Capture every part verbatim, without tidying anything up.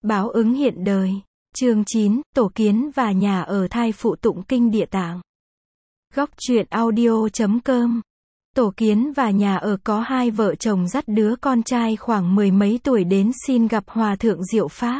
Báo ứng hiện đời. Chương chín, tổ kiến và nhà ở thai phụ tụng kinh địa tạng. Góc truyện audio chấm com. Tổ kiến và nhà ở có hai vợ chồng dắt đứa con trai khoảng mười mấy tuổi đến xin gặp Hòa thượng Diệu Pháp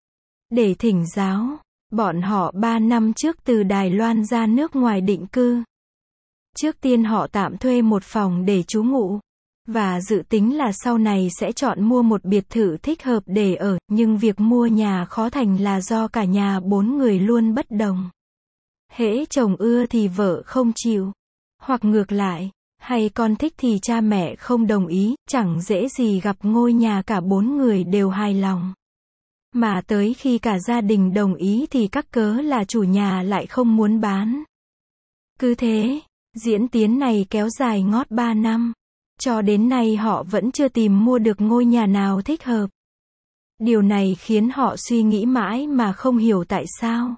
để thỉnh giáo. Bọn họ ba năm trước từ Đài Loan ra nước ngoài định cư. Trước tiên họ tạm thuê một phòng để trú ngụ, và dự tính là sau này sẽ chọn mua một biệt thự thích hợp để ở, nhưng việc mua nhà khó thành là do cả nhà bốn người luôn bất đồng. Hễ chồng ưa thì vợ không chịu, hoặc ngược lại, hay con thích thì cha mẹ không đồng ý, chẳng dễ gì gặp ngôi nhà cả bốn người đều hài lòng. Mà tới khi cả gia đình đồng ý thì các cớ là chủ nhà lại không muốn bán. Cứ thế, diễn tiến này kéo dài ngót ba năm. Cho đến nay họ vẫn chưa tìm mua được ngôi nhà nào thích hợp. Điều này khiến họ suy nghĩ mãi mà không hiểu tại sao.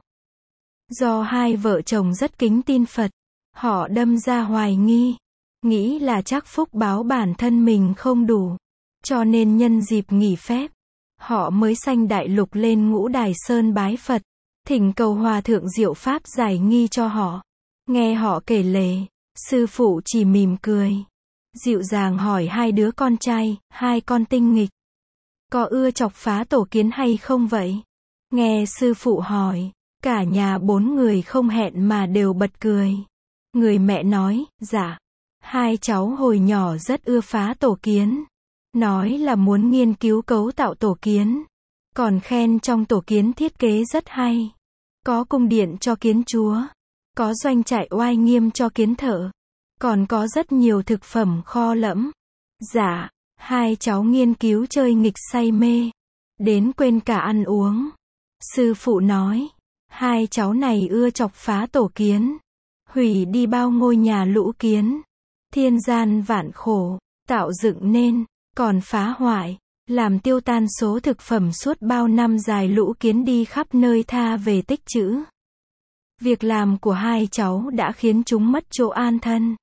Do hai vợ chồng rất kính tin Phật, họ đâm ra hoài nghi, nghĩ là chắc phúc báo bản thân mình không đủ. Cho nên nhân dịp nghỉ phép, họ mới sanh đại lục lên Ngũ Đài Sơn bái Phật, thỉnh cầu Hòa thượng Diệu Pháp giải nghi cho họ. Nghe họ kể lể, sư phụ chỉ mỉm cười, dịu dàng hỏi hai đứa con trai, hai con tinh nghịch, có ưa chọc phá tổ kiến hay không vậy? Nghe sư phụ hỏi, cả nhà bốn người không hẹn mà đều bật cười. Người mẹ nói, dạ, hai cháu hồi nhỏ rất ưa phá tổ kiến, nói là muốn nghiên cứu cấu tạo tổ kiến, còn khen trong tổ kiến thiết kế rất hay, có cung điện cho kiến chúa, có doanh trại oai nghiêm cho kiến thợ, còn có rất nhiều thực phẩm kho lẫm. Dạ, hai cháu nghiên cứu chơi nghịch say mê, đến quên cả ăn uống. Sư phụ nói, hai cháu này ưa chọc phá tổ kiến, hủy đi bao ngôi nhà lũ kiến, thiên gian vạn khổ, tạo dựng nên, còn phá hoại, làm tiêu tan số thực phẩm suốt bao năm dài lũ kiến đi khắp nơi tha về tích trữ. Việc làm của hai cháu đã khiến chúng mất chỗ an thân,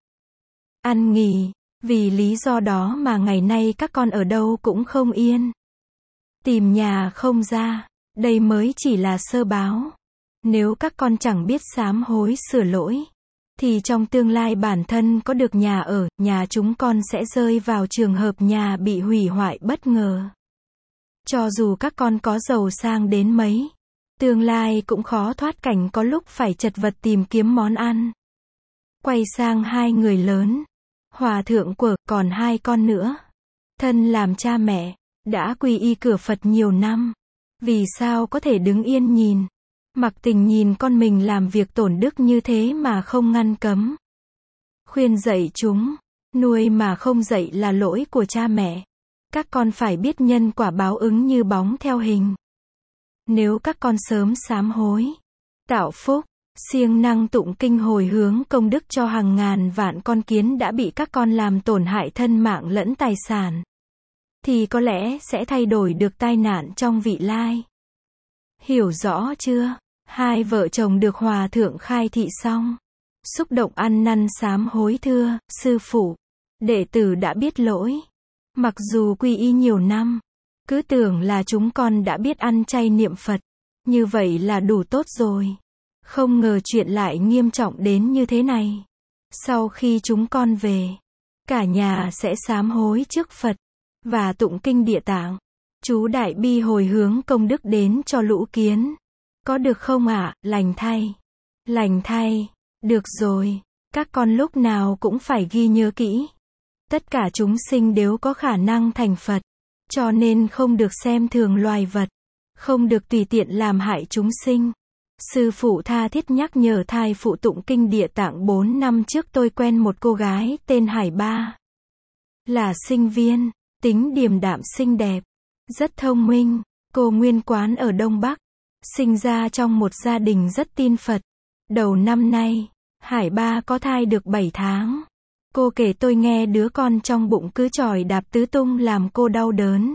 ăn nghỉ, vì lý do đó mà ngày nay các con ở đâu cũng không yên. Tìm nhà không ra, đây mới chỉ là sơ báo. Nếu các con chẳng biết sám hối sửa lỗi, thì trong tương lai bản thân có được nhà ở, nhà chúng con sẽ rơi vào trường hợp nhà bị hủy hoại bất ngờ. Cho dù các con có giàu sang đến mấy, tương lai cũng khó thoát cảnh có lúc phải chật vật tìm kiếm món ăn. Quay sang hai người lớn, Hòa thượng của, còn hai con nữa. Thân làm cha mẹ, đã quy y cửa Phật nhiều năm. Vì sao có thể đứng yên nhìn, mặc tình nhìn con mình làm việc tổn đức như thế mà không ngăn cấm. Khuyên dạy chúng, nuôi mà không dạy là lỗi của cha mẹ. Các con phải biết nhân quả báo ứng như bóng theo hình. Nếu các con sớm sám hối, tạo phúc, siêng năng tụng kinh hồi hướng công đức cho hàng ngàn vạn con kiến đã bị các con làm tổn hại thân mạng lẫn tài sản, thì có lẽ sẽ thay đổi được tai nạn trong vị lai. Hiểu rõ chưa? Hai vợ chồng được Hòa thượng khai thị xong, xúc động ăn năn sám hối thưa, sư phụ, đệ tử đã biết lỗi. Mặc dù quy y nhiều năm, cứ tưởng là chúng con đã biết ăn chay niệm Phật, như vậy là đủ tốt rồi. Không ngờ chuyện lại nghiêm trọng đến như thế này. Sau khi chúng con về, cả nhà sẽ sám hối trước Phật, và tụng kinh địa tạng, chú đại bi hồi hướng công đức đến cho lũ kiến. Có được không ạ? À? Lành thay. Lành thay. Được rồi. Các con lúc nào cũng phải ghi nhớ kỹ. Tất cả chúng sinh đều có khả năng thành Phật, cho nên không được xem thường loài vật, không được tùy tiện làm hại chúng sinh. Sư phụ tha thiết nhắc nhở thai phụ tụng kinh địa tạng. Bốn năm trước tôi quen một cô gái tên Hải Ba. Là sinh viên, tính điềm đạm xinh đẹp, rất thông minh. Cô nguyên quán ở Đông Bắc, sinh ra trong một gia đình rất tin Phật. Đầu năm nay, Hải Ba có thai được bảy tháng. Cô kể tôi nghe đứa con trong bụng cứ chỏi đạp tứ tung làm cô đau đớn,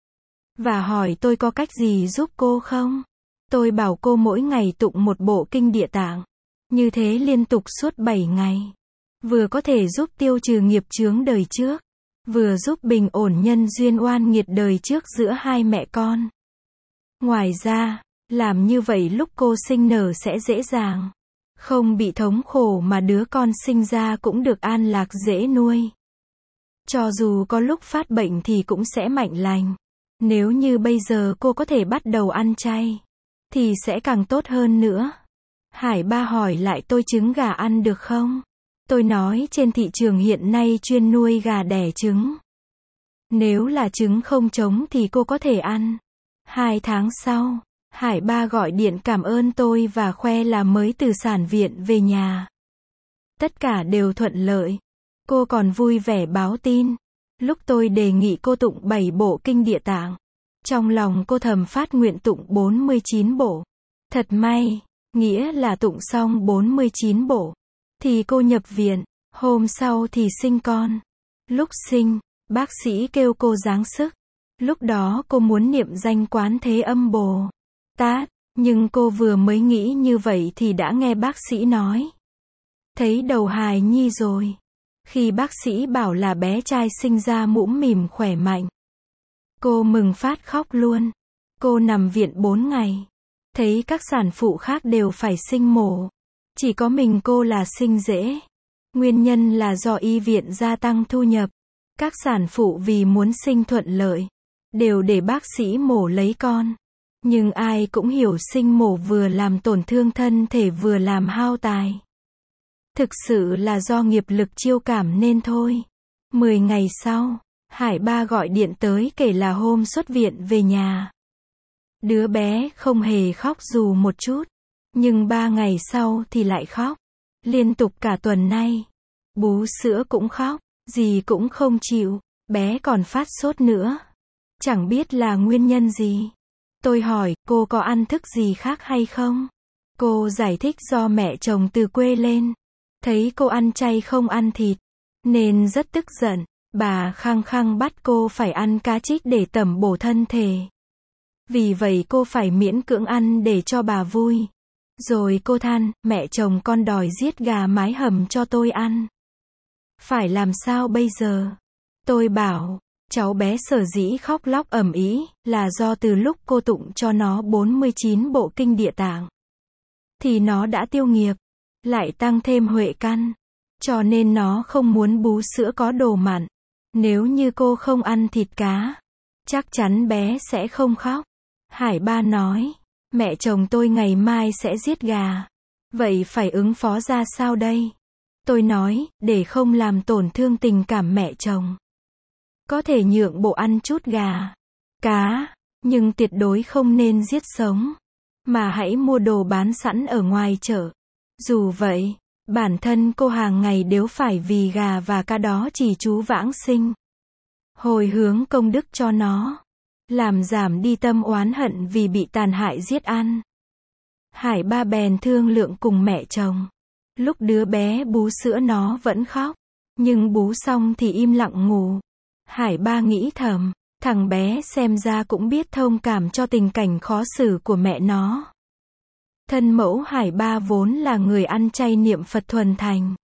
và hỏi tôi có cách gì giúp cô không. Tôi bảo cô mỗi ngày tụng một bộ kinh địa tạng, như thế liên tục suốt bảy ngày, vừa có thể giúp tiêu trừ nghiệp chướng đời trước, vừa giúp bình ổn nhân duyên oan nghiệt đời trước giữa hai mẹ con. Ngoài ra, làm như vậy lúc cô sinh nở sẽ dễ dàng. Không bị thống khổ mà đứa con sinh ra cũng được an lạc dễ nuôi. Cho dù có lúc phát bệnh thì cũng sẽ mạnh lành. Nếu như bây giờ cô có thể bắt đầu ăn chay, thì sẽ càng tốt hơn nữa. Hải Ba hỏi lại tôi trứng gà ăn được không? Tôi nói trên thị trường hiện nay chuyên nuôi gà đẻ trứng. Nếu là trứng không trống thì cô có thể ăn. Hai tháng sau, Hải Ba gọi điện cảm ơn tôi và khoe là mới từ sản viện về nhà. Tất cả đều thuận lợi. Cô còn vui vẻ báo tin. Lúc tôi đề nghị cô tụng bảy bộ kinh Địa Tạng, trong lòng cô thầm phát nguyện tụng bốn mươi chín bộ. Thật may, nghĩa là tụng xong bốn mươi chín bộ, thì cô nhập viện, hôm sau thì sinh con. Lúc sinh, bác sĩ kêu cô ráng sức. Lúc đó cô muốn niệm danh Quán Thế Âm Bồ Tát, nhưng cô vừa mới nghĩ như vậy thì đã nghe bác sĩ nói, thấy đầu hài nhi rồi. Khi bác sĩ bảo là bé trai sinh ra mũm mỉm khỏe mạnh, cô mừng phát khóc luôn. Cô nằm viện bốn ngày, thấy các sản phụ khác đều phải sinh mổ, chỉ có mình cô là sinh dễ. Nguyên nhân là do y viện gia tăng thu nhập. Các sản phụ vì muốn sinh thuận lợi, đều để bác sĩ mổ lấy con. Nhưng ai cũng hiểu sinh mổ vừa làm tổn thương thân thể vừa làm hao tài. Thực sự là do nghiệp lực chiêu cảm nên thôi. Mười ngày sau, Hải Ba gọi điện tới kể là hôm xuất viện về nhà. Đứa bé không hề khóc dù một chút. Nhưng ba ngày sau thì lại khóc. Liên tục cả tuần nay. Bú sữa cũng khóc, gì cũng không chịu. Bé còn phát sốt nữa. Chẳng biết là nguyên nhân gì. Tôi hỏi, cô có ăn thức gì khác hay không? Cô giải thích do mẹ chồng từ quê lên, thấy cô ăn chay không ăn thịt, nên rất tức giận. Bà khăng khăng bắt cô phải ăn cá trích để tẩm bổ thân thể. Vì vậy cô phải miễn cưỡng ăn để cho bà vui. Rồi cô than, mẹ chồng con đòi giết gà mái hầm cho tôi ăn. Phải làm sao bây giờ? Tôi bảo, cháu bé sở dĩ khóc lóc ầm ĩ là do từ lúc cô tụng cho nó bốn mươi chín bộ kinh Địa Tạng, thì nó đã tiêu nghiệp, lại tăng thêm huệ căn, cho nên nó không muốn bú sữa có đồ mặn. Nếu như cô không ăn thịt cá, chắc chắn bé sẽ không khóc. Hải Ba nói, mẹ chồng tôi ngày mai sẽ giết gà. Vậy phải ứng phó ra sao đây? Tôi nói, để không làm tổn thương tình cảm mẹ chồng, có thể nhượng bộ ăn chút gà, cá, nhưng tuyệt đối không nên giết sống, mà hãy mua đồ bán sẵn ở ngoài chợ. Dù vậy, bản thân cô hàng ngày đều phải vì gà và cá đó chỉ chú vãng sinh, hồi hướng công đức cho nó, làm giảm đi tâm oán hận vì bị tàn hại giết ăn. Hải Ba bèn thương lượng cùng mẹ chồng. Lúc đứa bé bú sữa nó vẫn khóc, nhưng bú xong thì im lặng ngủ. Hải Ba nghĩ thầm, thằng bé xem ra cũng biết thông cảm cho tình cảnh khó xử của mẹ nó. Thân mẫu Hải Ba vốn là người ăn chay niệm Phật thuần thành.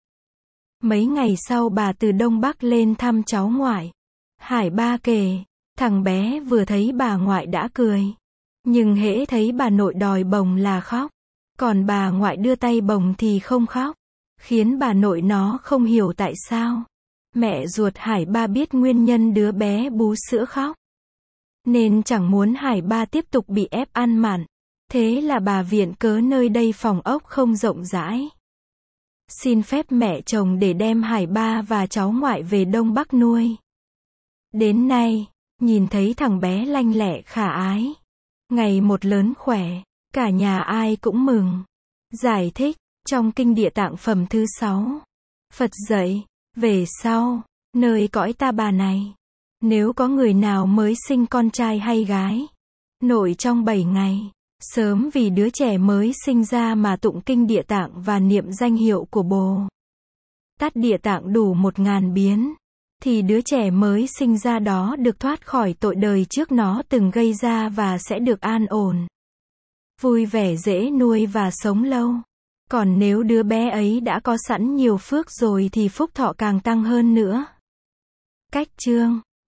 Mấy ngày sau bà từ Đông Bắc lên thăm cháu ngoại. Hải Ba kể, thằng bé vừa thấy bà ngoại đã cười, nhưng hễ thấy bà nội đòi bồng là khóc, còn bà ngoại đưa tay bồng thì không khóc, khiến bà nội nó không hiểu tại sao. Mẹ ruột Hải Ba biết nguyên nhân đứa bé bú sữa khóc, nên chẳng muốn Hải Ba tiếp tục bị ép ăn mặn. Thế là bà viện cớ nơi đây phòng ốc không rộng rãi, xin phép mẹ chồng để đem Hải Ba và cháu ngoại về Đông Bắc nuôi. Đến nay, nhìn thấy thằng bé lanh lẹ khả ái, ngày một lớn khỏe, cả nhà ai cũng mừng. Giải thích, trong kinh Địa Tạng phẩm thứ sáu, Phật dạy, về sau, nơi cõi ta bà này, nếu có người nào mới sinh con trai hay gái, nội trong bảy ngày, sớm vì đứa trẻ mới sinh ra mà tụng kinh Địa Tạng và niệm danh hiệu của Bồ Tát Địa Tạng đủ một ngàn biến, thì đứa trẻ mới sinh ra đó được thoát khỏi tội đời trước nó từng gây ra và sẽ được an ổn, vui vẻ dễ nuôi và sống lâu. Còn nếu đứa bé ấy đã có sẵn nhiều phước rồi thì phúc thọ càng tăng hơn nữa. Cách chương